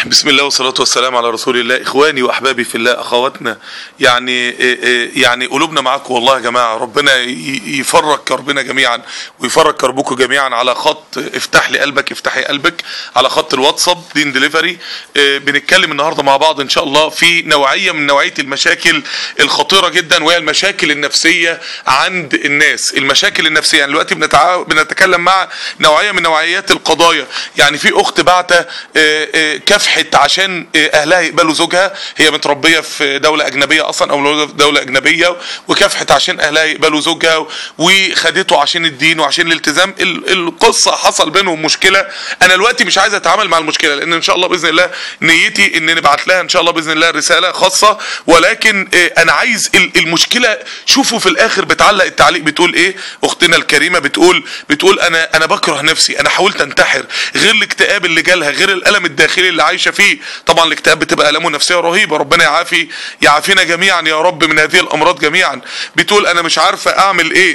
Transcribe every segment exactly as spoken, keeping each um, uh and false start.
بسم الله والصلاة والسلام على رسول الله. إخواني وأحبابي في الله، أخواتنا، يعني يعني قلوبنا معاكم والله يا جماعة. ربنا يفرج كربنا جميعا ويفرج كربكم جميعا على خط افتح لي قلبك افتحي قلبك، على خط الواتساب دين ديليفري. بنتكلم النهاردة مع بعض إن شاء الله في نوعية من نوعية المشاكل الخطيرة جدا، وهي المشاكل النفسية عند الناس. المشاكل النفسية يعني دلوقتي بنتع... بنتكلم مع نوعية من نوعيات القضايا. يعني في أخت بعتة كفحت عشان اهلها يقبلوا زوجها، هي متربيه في دوله اجنبيه اصلا او دوله اجنبيه، وكفحت عشان اهلها يقبلوا زوجها وخدته عشان الدين وعشان الالتزام. القصه حصل بينهم مشكله. انا دلوقتي مش عايز اتعامل مع المشكله، لان ان شاء الله باذن الله نيتي ان نبعت لها ان شاء الله باذن الله رساله خاصه، ولكن انا عايز المشكله. شوفوا في الاخر بتعلق التعليق بتقول ايه اختنا الكريمه، بتقول بتقول انا انا بكره نفسي، انا حاولت انتحر، غير الاكتئاب اللي جالها، غير الالم الداخلي اللي عايشه فيه. طبعا الاكتئاب بتبقى الامه نفسيه رهيبه، ربنا يعافي يعافينا جميعا يا رب من هذه الامراض جميعا. بتقول انا مش عارفه اعمل ايه،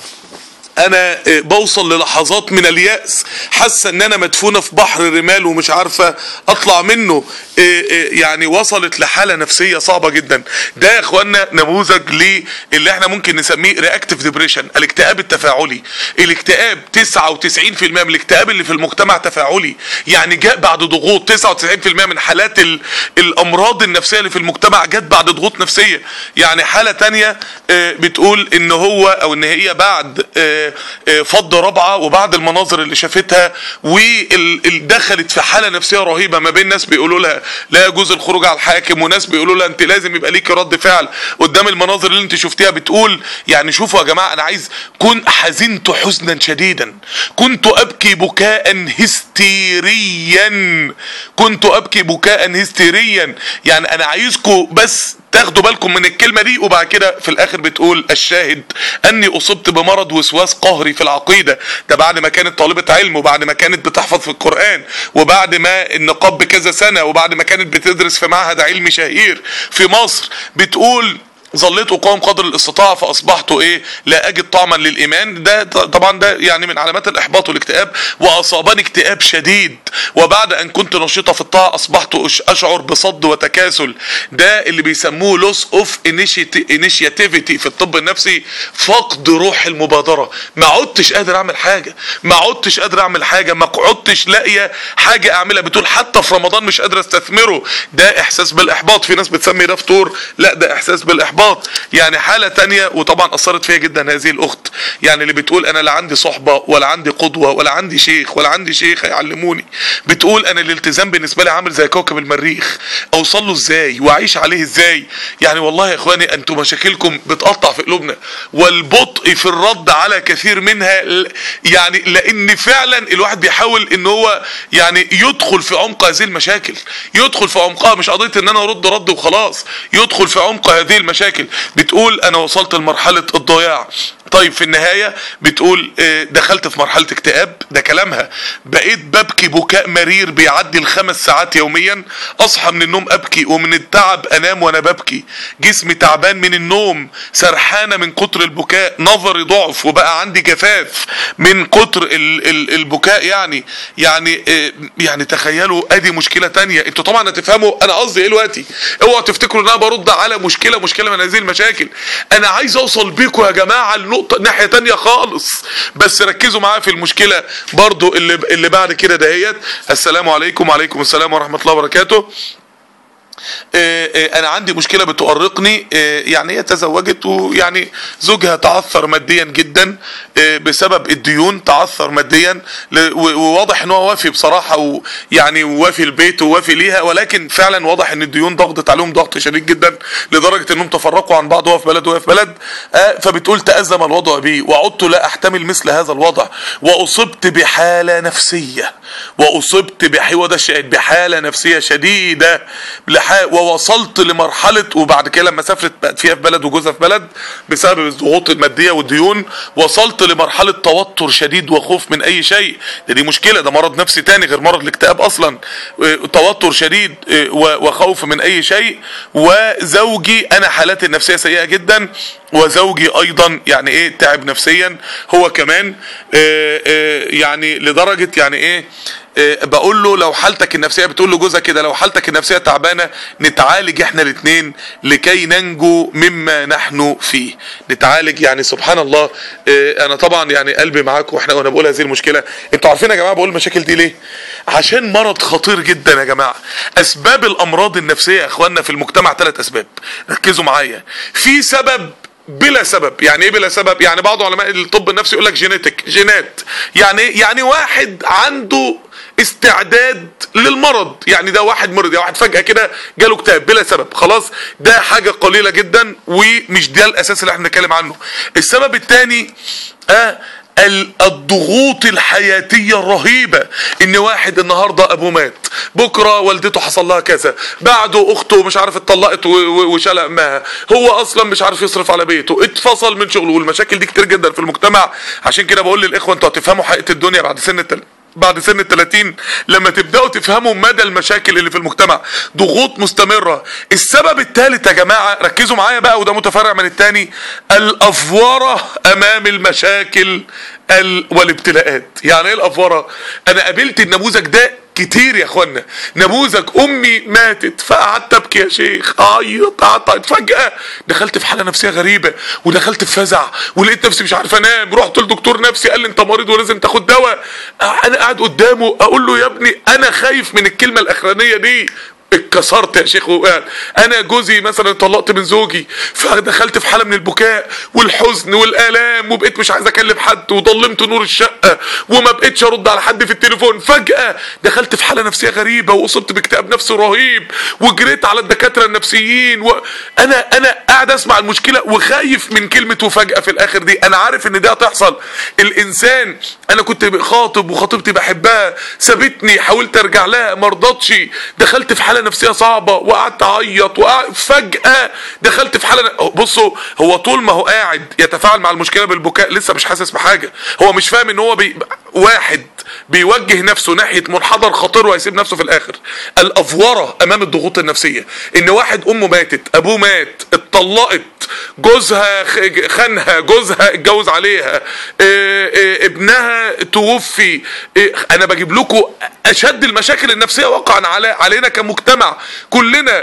انا بوصل للحظات من اليأس، حاسه ان انا مدفونه في بحر رمال ومش عارفه اطلع منه. يعني وصلت لحاله نفسيه صعبه جدا. ده يا اخوانا نموذج للي احنا ممكن نسميه رياكتيف ديبريشن، الاكتئاب التفاعلي. الاكتئاب تسعة وتسعين في المية من الاكتئاب اللي في المجتمع تفاعلي، يعني جاء بعد ضغوط. تسعة وتسعين في المية من حالات الامراض النفسيه اللي في المجتمع جت بعد ضغوط نفسيه. يعني حاله تانية بتقول ان هو او ان هي بعد فض رابعه وبعد المناظر اللي شافتها ودخلت في حاله نفسيه رهيبه، ما بين ناس بيقولوا لها لا يجوز الخروج على الحاكم، وناس بيقولوا لها انت لازم يبقى ليكي رد فعل قدام المناظر اللي انت شفتيها. بتقول يعني شوفوا يا جماعه، انا عايز كن حزنت حزنا شديدا، كنت ابكي بكاء هستيريا، كنت ابكي بكاء هستيريا. يعني انا عايزكم بس تاخدوا بالكم من الكلمة دي. وبعد كده في الاخر بتقول الشاهد اني اصبت بمرض وسواس قهري في العقيدة. ده بعد ما كانت طالبة علم، وبعد ما كانت بتحفظ في القرآن، وبعد ما النقاب بكذا سنة، وبعد ما كانت بتدرس في معهد علمي شهير في مصر. بتقول ظليت اقاوم قدر الاستطاعه فاصبحت ايه لا اجد طعما للايمان. ده طبعا ده يعني من علامات الاحباط والاكتئاب. واصابني اكتئاب شديد، وبعد ان كنت نشيطه في الطاعه اصبحت اشعر بصد وتكاسل. ده اللي بيسموه لوس اوف انيشياتيفيتي في الطب النفسي، فقد روح المبادره. ما عدتش قادر اعمل حاجه، ما عدتش قادر اعمل حاجه، ما عدتش لاقيه حاجه اعملها. بتقول حتى في رمضان مش قادر استثمره. ده احساس بالاحباط. في ناس بتسمي ده فتور، لا ده احساس بالاحباط. يعني حالة تانية وطبعا اثرت فيها جدا هذه الاخت، يعني اللي بتقول انا لا عندي صحبة ولا عندي قدوة ولا عندي شيخ ولا عندي شيخ يعلموني. بتقول انا الالتزام بالنسبة لي عامل زي كوكب المريخ، اوصل له ازاي واعيش عليه ازاي؟ يعني والله يا اخواني انتم مشاكلكم بتقطع في قلوبنا، والبطء في الرد على كثير منها. يعني لان فعلا الواحد بيحاول ان هو يعني يدخل في عمق هذه المشاكل، يدخل في عمقها، مش قضية ان انا ارد رد وخلاص، يدخل في عمق هذه المشاكل. بتقول انا وصلت لمرحلة الضياع. طيب في النهاية بتقول دخلت في مرحلة اكتئاب، ده كلامها. بقيت ببكي بكاء مرير بيعدي الخمس ساعات يوميا، اصحى من النوم ابكي، ومن التعب انام وانا ببكي، جسمي تعبان من النوم، سرحانة من كتر البكاء، نظري ضعف، وبقى عندي جفاف من كتر ال ال البكاء. يعني يعني يعني تخيلوا ادي مشكلة تانية. انتوا طبعا هتفهموا انا قصدي ايه دلوقتي. اوعوا تفتكروا ان انا برد على مشكلة مشكلة من هذه المشاكل. انا عايز اوصل بيكم يا جماعة لنقطة ناحية تانية خالص، بس ركزوا معايا في المشكلة برضو اللي, اللي بعد كده دهيت. السلام عليكم. وعليكم السلام ورحمة الله وبركاته. انا عندي مشكلة بتؤرقني. يعني هي تزوجت ويعني زوجها تعثر ماديا جدا بسبب الديون، تعثر ماديا، وواضح ان هو وافي بصراحة، ويعني وافي البيت ووافي ليها، ولكن فعلا واضح ان الديون ضغطت عليهم ضغط شديد جدا لدرجة انهم تفرقوا عن بعض، هو في بلد وهي في بلد. فبتقول تأزم الوضع بي وعدت لا احتمل مثل هذا الوضع، واصبت بحالة نفسية، واصبت بحوض الشهيد بحالة نفسية شديدة، ووصلت لمرحلة. وبعد كده لما سافرت بقت فيها في بلد وجوزها في بلد بسبب الضغوط المادية والديون، وصلت لمرحلة توتر شديد وخوف من اي شيء. ده دي مشكلة، ده مرض نفسي تاني غير مرض الاكتئاب اصلا. توتر شديد وخوف من اي شيء. وزوجي انا حالاتي النفسية سيئة جدا، وزوجي ايضا يعني ايه تعب نفسيا هو كمان. يعني لدرجة يعني ايه اه بقول له لو حالتك النفسيه، بتقول له جوزها كده، لو حالتك النفسيه تعبانه نتعالج احنا الاثنين لكي ننجو مما نحن فيه. نتعالج يعني سبحان الله. اه انا طبعا يعني قلبي معاكم واحنا وانا بقول هذه المشكله. انتوا عارفين يا جماعه بقول المشاكل دي ليه؟ عشان مرض خطير جدا يا جماعه. اسباب الامراض النفسيه يا اخواننا في المجتمع ثلاث اسباب، ركزوا معايا. في سبب بلا سبب. يعني ايه بلا سبب؟ يعني بعض علماء الطب النفسي يقول لك جينيتك، جينات. يعني يعني واحد عنده استعداد للمرض، يعني ده واحد مرض، يعني واحد فجأة كده جاله اكتئاب بلا سبب، خلاص ده حاجة قليلة جدا ومش ده الاساس اللي احنا بنتكلم عنه. السبب الثاني اه الضغوط الحياتية الرهيبة، ان واحد النهاردة ابوه مات، بكرة والدته حصل لها كذا، بعده اخته مش عارف اتطلقت وشال امها، هو اصلا مش عارف يصرف على بيته، اتفصل من شغله، والمشاكل دي كتير جدا في المجتمع. عشان كده بقول للاخوة انتوا هتفهموا حقيقة الدنيا بعد سن التل... بعد سن الثلاثين، لما تبدأوا تفهموا مدى المشاكل اللي في المجتمع. ضغوط مستمرة. السبب الثالث يا جماعة ركزوا معايا بقى، وده متفرع من الثاني، الافورة امام المشاكل والابتلاءات. يعني ايه الافورة؟ انا قابلت النموذج ده كتير يا اخوانا. نموذج امي ماتت فقعدت ابكي يا شيخ، اعيط اعيط، فجأة دخلت في حالة نفسية غريبة ودخلت في فزع ولقيت نفسي مش عارف انام، رحت لدكتور نفسي قال لي انت مريض ولازم تاخد دواء. انا قاعد قدامه اقول له يا ابني انا خايف من الكلمة الاخرانية دي، اتكسرت يا شيخ. وقال انا جوزي مثلا طلقت من زوجي فدخلت في حاله من البكاء والحزن والالام وبقيت مش عايز اكلم حد وضلمت نور الشقه وما بقيتش ارد على حد في التليفون. فجاه دخلت في حاله نفسيه غريبه واصبت باكتئاب نفسي رهيب وجريت على الدكاتره النفسيين. وانا انا قاعد اسمع المشكله وخايف من كلمه وفجاه في الاخر دي. انا عارف ان دي هتحصل. الانسان انا كنت خاطب وخطيبتي بحبها سابتني، حاولت ارجع لها ما رضتش، دخلت في حاله نفسيه صعبه وقعدت اعيط، فجاه دخلت في حاله. بصوا هو طول ما هو قاعد يتفاعل مع المشكله بالبكاء لسه مش حاسس بحاجه، هو مش فاهم ان هو بي... واحد بيوجه نفسه ناحيه منحدر خطير وهيسيب نفسه في الاخر. الافوره امام الضغوط النفسيه، ان واحد امه ماتت، ابوه مات، اتطلقت، جوزها خانها، جوزها اتجوز عليها، اه اه ابنها توفي. اه انا بجيب لكم اشد المشاكل النفسيه وقعا على علينا كمجتمع كلنا.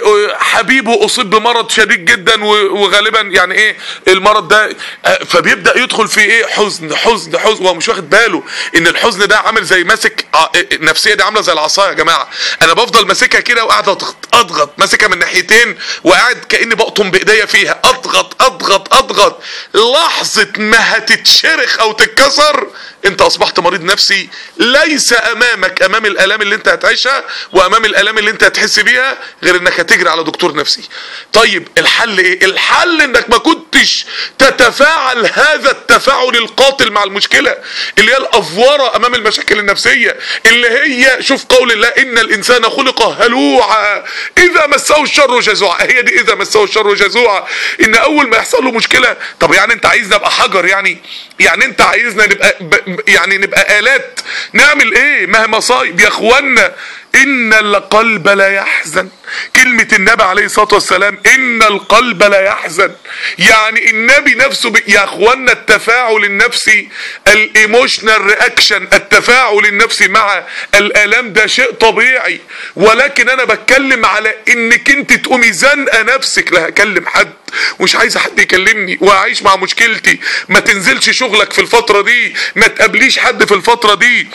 حبيبه اصيب بمرض شديد جدا وغالبا يعني ايه المرض ده، فبيبدا يدخل في ايه حزن حزن حزن وهو مش واخد باله ان الحزن ده عامل زي ماسك النفسيه دي عامله زي العصايه يا جماعه. انا بفضل ماسكها كده وقاعد اضغط اضغط ماسكها من ناحيتين وقاعد كاني بقطم بايديا فيها، اضغط اضغط اضغط لحظه ما هتتشرخ او تتكسر انت اصبحت مريض نفسي. ليس امامك امام الالام اللي انت هتعيشها وامام الالام اللي انت هتحس بيها غير انك هتجري على دكتور نفسي. طيب الحل ايه؟ الحل انك ما كنتش تتفاعل هذا التفاعل القاتل مع المشكله اللي هي الافوره امام المشاكل النفسيه، اللي هي شوف قول الله ان الانسان خلق هلوعا اذا مسه الشر جزوعا. هي دي اذا مسه الشر جزوعا، ان اول ما يحصل له مشكله. طب يعني انت عايزنا نبقى حجر؟ يعني يعني انت عايزنا نبقى يعني نبقى آلات نعمل ايه؟ ما هي مصايب يا اخوانا. ان القلب لا يحزن، كلمة النبي عليه الصلاة والسلام ان القلب لا يحزن، يعني النبي نفسه ب... يا اخوانا التفاعل النفسي الايموشنال رياكشن، التفاعل النفسي مع الالام ده شيء طبيعي، ولكن انا بتكلم على انك انت تقومي زنقه نفسك لا هكلم حد ومش عايزه حد يكلمني واعيش مع مشكلتي، ما تنزلش شغلك في الفترة دي، ما تقابليش حد في الفترة دي،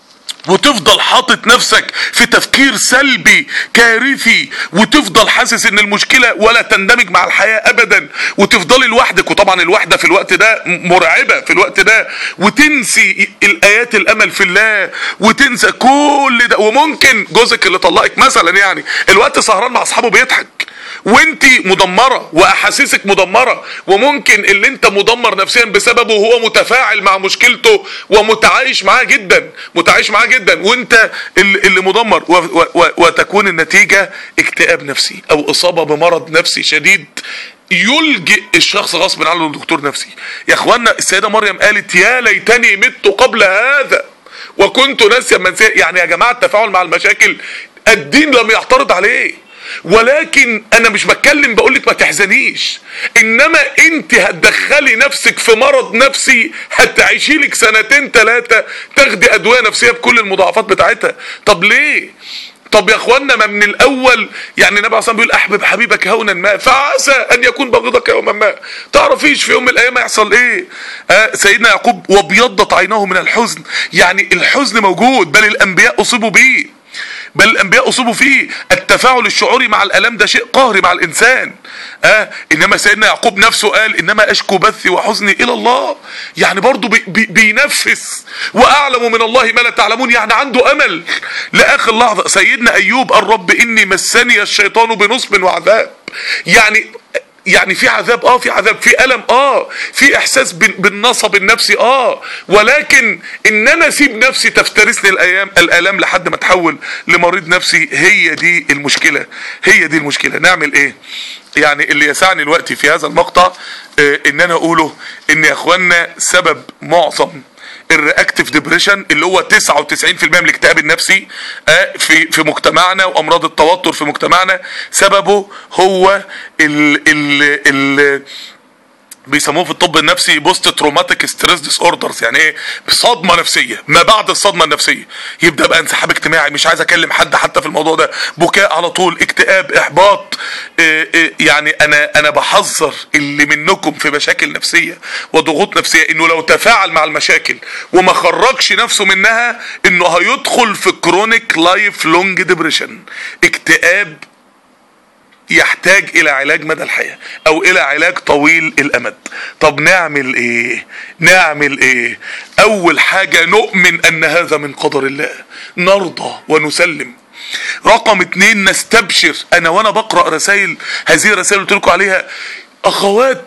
وتفضل حاطط نفسك في تفكير سلبي كارثي، وتفضل حاسس ان المشكلة ولا تندمج مع الحياة ابدا، وتفضلي لوحدك. وطبعا الوحدة في الوقت ده مرعبة في الوقت ده، وتنسي الايات الامل في الله وتنسى كل ده. وممكن جوزك اللي طلقك مثلا يعني الوقت سهران مع اصحابه بيضحك وانتي مدمرة واحاسيسك مدمرة، وممكن اللي انت مدمر نفسيا بسببه هو متفاعل مع مشكلته ومتعايش معاه جدا متعايش معاه جدا وانت اللي مدمر، وتكون النتيجة اكتئاب نفسي او اصابة بمرض نفسي شديد يلجئ الشخص غصب عنه لدكتور نفسي. يا اخوانا السيدة مريم قالت يا ليتني مت قبل هذا وكنت ناسيا منسيا. يعني يا جماعة التفاعل مع المشاكل الدين لم يعترض عليه، ولكن انا مش بتكلم بقولك ما تحزنيش، انما انت هتدخلي نفسك في مرض نفسي هتعيشي لك سنتين ثلاثة تاخدي ادوية نفسية بكل المضاعفات بتاعتها. طب ليه؟ طب يا اخوانا ما من الاول يعني النبي عليه الصلاه والسلام بيقول احبب حبيبك هونا ما فعسى ان يكون بغضك يوما ما. تعرفيش في يوم من الايام هيحصل ايه. آه سيدنا يعقوب وابيضت عيناه من الحزن، يعني الحزن موجود، بل الانبياء اصيبوا بيه، بل الانبياء اصيبوا فيه. التفاعل الشعوري مع الالم ده شيء قهري مع الانسان. اه انما سيدنا يعقوب نفسه قال انما اشكو بثي وحزني الى الله، يعني برضه بي بي بينفس واعلم من الله ما لا تعلمون، يعني عنده امل لاخر لحظه. سيدنا ايوب قال رب اني مسني الشيطان بنصب وعذاب، يعني يعني في عذاب، اه في عذاب، في ألم، اه في احساس بالنصب النفسي، اه ولكن ان انا اسيب نفسي تفترسني الايام الالام لحد ما اتحول لمريض نفسي، هي دي المشكلة، هي دي المشكلة. نعمل ايه؟ يعني اللي يسعني الوقت في هذا المقطع آه ان انا اقوله ان يا اخوانا سبب معظم الرياكتيف ديبريشن اللي هو تسعة وتسعين في المية من الاكتئاب النفسي آه في في مجتمعنا وامراض التوتر في مجتمعنا، سببه هو ال ال ال بيسموه في الطب النفسي بوست تروماتيك ستريس ديس اوردرز، يعني ايه؟ صدمه نفسيه ما بعد الصدمه النفسيه. يبدا بقى انسحاب اجتماعي، مش عايز اكلم حد حتى في الموضوع ده، بكاء على طول، اكتئاب، احباط. إيه إيه يعني انا انا بحذر اللي منكم في مشاكل نفسيه وضغوط نفسيه انه لو تفاعل مع المشاكل وما خرجش نفسه منها انه هيدخل في كرونيك لايف لونج ديبريشن، اكتئاب يحتاج الى علاج مدى الحياة او الى علاج طويل الامد. طب نعمل ايه؟ نعمل ايه؟ اول حاجة نؤمن ان هذا من قدر الله، نرضى ونسلم. رقم اتنين نستبشر. انا وانا بقرأ رسائل، هذه الرسائل قلت لكم عليها، اخوات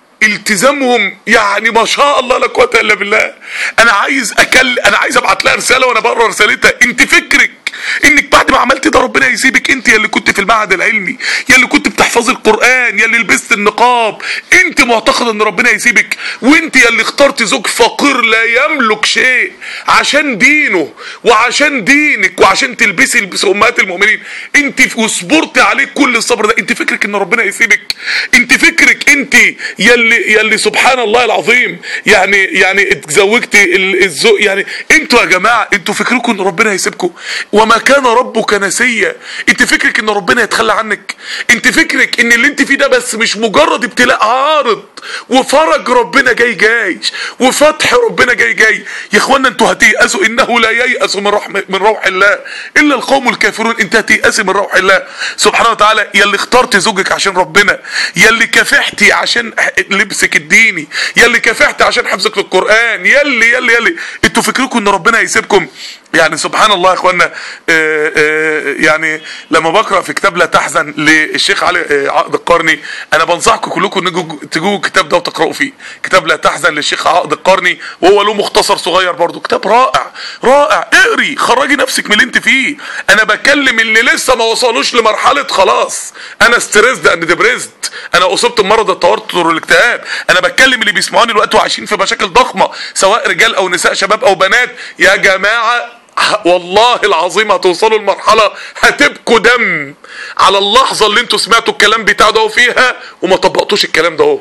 التزامهم يعني ما شاء الله لا قوه الا بالله. انا عايز اكل انا عايز ابعت لها رساله وانا بقرا رسالتها، انت فكرك انك بعد ما عملت ده ربنا يسيبك؟ انت يا اللي كنت في المعهد العلمي، يا اللي كنت بتحفظي القران، يا اللي لبست النقاب، انت معتقد ان ربنا يسيبك؟ وانت يا اللي اخترت زوج فقير لا يملك شيء عشان دينه وعشان دينك وعشان تلبسي لبس امهات المؤمنين، انت وصبرت عليك كل الصبر ده، انت فكرك ان ربنا يسيبك؟ انت فكرك انت يا اللي يا اللي سبحان الله العظيم يعني يعني اتزوجتي الزوج، يعني انتوا يا جماعه انتوا فكركم ان ربنا يسيبكم؟ وما كان ربك نسيا. انت فكرك ان ربنا يتخلى عنك؟ انت فكرك ان اللي انت فيه ده بس مش مجرد ابتلاء عارض وفرج ربنا جاي جاي وفتح ربنا جاي جاي؟ يا اخوانا انتوا هتيأسوا، انه لا ييأس من رحمه من روح الله الا القوم الكافرون. انت هتيأسي من روح الله سبحانه وتعالى. يا اللي اخترت زوجك عشان ربنا، يا اللي كافحتي عشان لبسك الديني، يا اللي كافحتي عشان حفظك للقرآن، يا اللي يا اللي يا اللي انتوا فكركم ان ربنا هيسيبكم؟ يعني سبحان الله يا اخوانا. آآ آآ يعني لما بقرا في كتاب لا تحزن للشيخ علي عقد القرني، انا بنصحكم كلكم انكم تجوا الكتاب ده وتقراوا فيه. كتاب لا تحزن للشيخ عقد القرني، وهو له مختصر صغير برضو، كتاب رائع رائع. اقري، خرجي نفسك من اللي انت فيه. انا بكلم اللي لسه ما وصلوش لمرحله خلاص انا ستريسد اند ديبريسد، انا اصبت بمرض التوتر والاكتئاب. انا بتكلم اللي بيسمعوني دلوقتي وعايشين في مشاكل ضخمه، سواء رجال او نساء، شباب او بنات. يا جماعه والله العظيم هتوصلوا لمرحله هتبكوا دم على اللحظه اللي انتوا سمعتوا الكلام بتاع ده فيها وما طبقتوش الكلام ده اهو.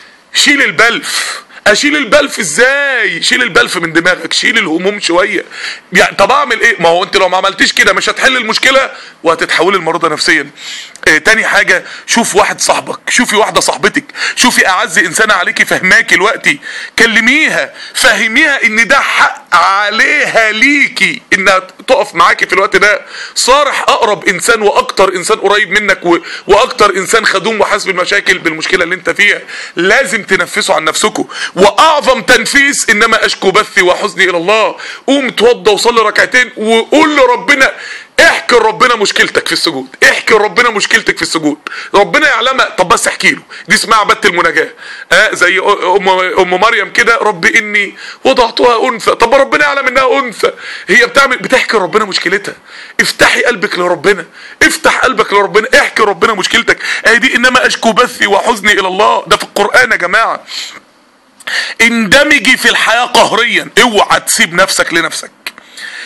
شيل البلف. اشيل البلف ازاي؟ شيل البلف من دماغك، شيل الهموم شويه. يعني طب اعمل ايه؟ ما هو انت لو ما عملتيش كده مش هتحل المشكله وهتتحولي لمريضه نفسيا. اه تاني حاجه، شوف واحد صاحبك، شوفي واحده صاحبتك، شوفي اعز انسانه عليكي فهماكي دلوقتي، كلميها فهميها ان ده حق عليها ليكي انها تقف معاكي في الوقت ده. صارح اقرب انسان واكتر انسان قريب منك و... واكتر انسان خدوم وحاسس بالمشاكل بالمشكله اللي انت فيها. لازم تنفسوا عن نفسكم، واعظم تنفيس انما اشكو بثي وحزني الى الله. قوم اتوضى وصلي ركعتين وقول لربنا، احكي لربنا مشكلتك في السجود، احكي لربنا مشكلتك في السجود، ربنا يعلمها. طب بس احكي له، دي اسمها عباده المناجاه. اه زي ام ام مريم كده، رب اني وضعتها انثى. طب ربنا يعلم انها انثى، هي بتعمل بتحكي لربنا مشكلتها. افتحي قلبك لربنا، افتح قلبك لربنا، احكي لربنا مشكلتك. اهي دي انما اشكو بثي وحزني الى الله، ده في القران يا جماعه. اندمجي في الحياه قهريا، اوعى تسيب نفسك لنفسك.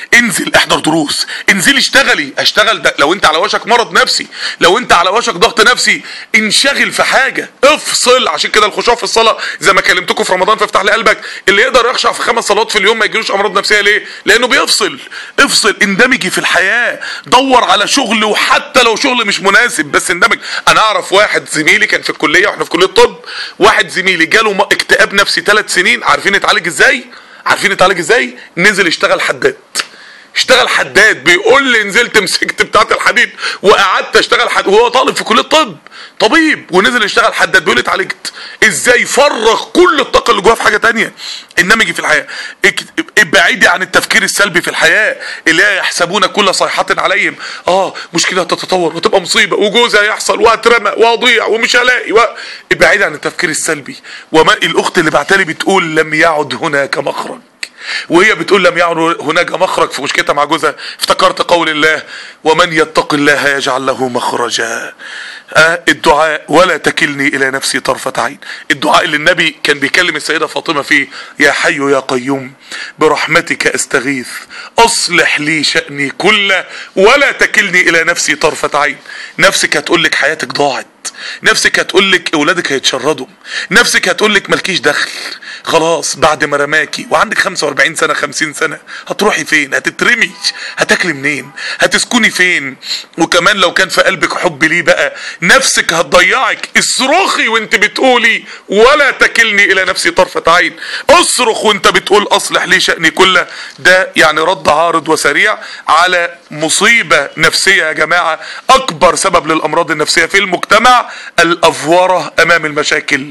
انزل احضر دروس، انزلي اشتغلي. اشتغل ده لو انت على وشك مرض نفسي، لو انت على وشك ضغط نفسي انشغل في حاجه، افصل. عشان كده الخشوع في الصلاه زي ما كلمتكم في رمضان، فافتح لي قلبك، اللي يقدر يخشع في خمس صلوات في اليوم ما يجيلوش امراض نفسيه. ليه؟ لانه بيفصل. افصل، اندمجي في الحياه، دور على شغل، وحتى لو شغل مش مناسب بس اندمج. انا اعرف واحد زميلي كان في الكليه واحنا في كليه الطب، واحد زميلي جاله اكتئاب نفسي ثلاث سنين. عارفين يتعالج ازاي؟ عارفين يتعالج ازاي؟ نزل اشتغل حداد. اشتغل حداد، بيقول لي نزلت مسكت بتاعه الحديد وقعدت اشتغل حداد وهو طالب في كليه الطب، طبيب، ونزل يشتغل حداد. بيقول لي اتعالجت ازاي؟ فرغ كل الطاقه اللي جواه في حاجه تانية. اندمجي في الحياه، ابعدي عن التفكير السلبي في الحياه اللي هي يحسبون كل صيحه عليهم. اه مشكله هتتطور وتبقى مصيبه وجوزي هيحصل وهترمى وهضيع ومش هلاقي و... ابعدي عن التفكير السلبي. وما الاخت اللي بعتلي بتقول لم يعد هناك مخرج، وهي بتقول لم يعد هناك مخرج في مشكلتها مع جوزها. افتكرت قول الله ومن يتق الله يجعل له مخرجا. آه الدعاء ولا تكلني الى نفسي طرفة عين، الدعاء اللي النبي كان بيكلم السيدة فاطمة فيه، يا حي يا قيوم برحمتك استغيث اصلح لي شأني كله ولا تكلني الى نفسي طرفة عين. نفسك هتقولك حياتك ضاعت، نفسك هتقولك اولادك هيتشردوا، نفسك هتقولك مالكيش دخل خلاص بعد ما رماكي وعندك خمسة واربعين سنة خمسين سنة. هتروحي فين؟ هتترمي، هتاكلي منين؟ هتسكني فين؟ وكمان لو كان في قلبك حب ليه بقى نفسك هتضيعك. اصرخي وانت بتقولي ولا تكلني الى نفسي طرفة عين، اصرخ وانت بتقول اصلح لي شأني كله. ده يعني رد عارض وسريع على مصيبة نفسية يا جماعة. اكبر سبب للامراض النفسية في المجتمع الافورة امام المشاكل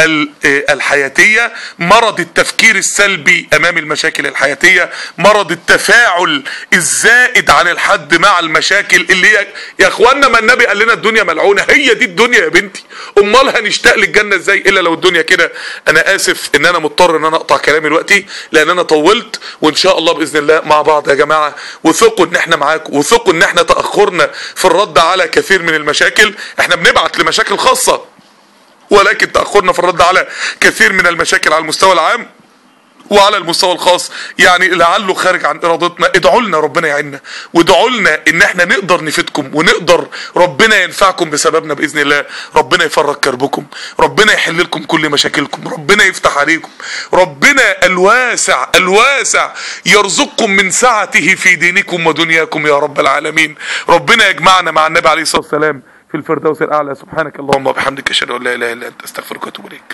الحياتية، مرض التفكير السلبي امام المشاكل الحياتية، مرض التفاعل الزائد عن الحد مع المشاكل اللي هي يا اخوانا ما النبي قال لنا الدنيا ملعونة. هي دي الدنيا يا بنتي، امال هنشتاق للجنة ازاي الا لو الدنيا كده؟ انا اسف ان انا مضطر ان انا اقطع كلامي دلوقتي لان انا طولت، وان شاء الله باذن الله مع بعض يا جماعة. وثقوا ان احنا معاكم، وثقوا ان احنا تأخرنا في الرد على كثير من المشاكل. احنا بنبعت لمشاكل خاصة، ولكن تأخرنا في الرد على كثير من المشاكل على المستوى العام وعلى المستوى الخاص يعني لعله خارج عن ارادتنا. ادعوا لنا ربنا يعيننا، وادعوا لنا ان احنا نقدر نفيدكم ونقدر ربنا ينفعكم بسببنا باذن الله. ربنا يفرج كربكم، ربنا يحل لكم كل مشاكلكم، ربنا يفتح عليكم، ربنا الواسع الواسع يرزقكم من سعته في دينكم ودنياكم يا رب العالمين. ربنا يجمعنا مع النبي عليه الصلاة والسلام في الفردوس الاعلى. سبحانك اللهم وبحمدك اشهد ان لا اله الا انت استغفرك واتوب اليك.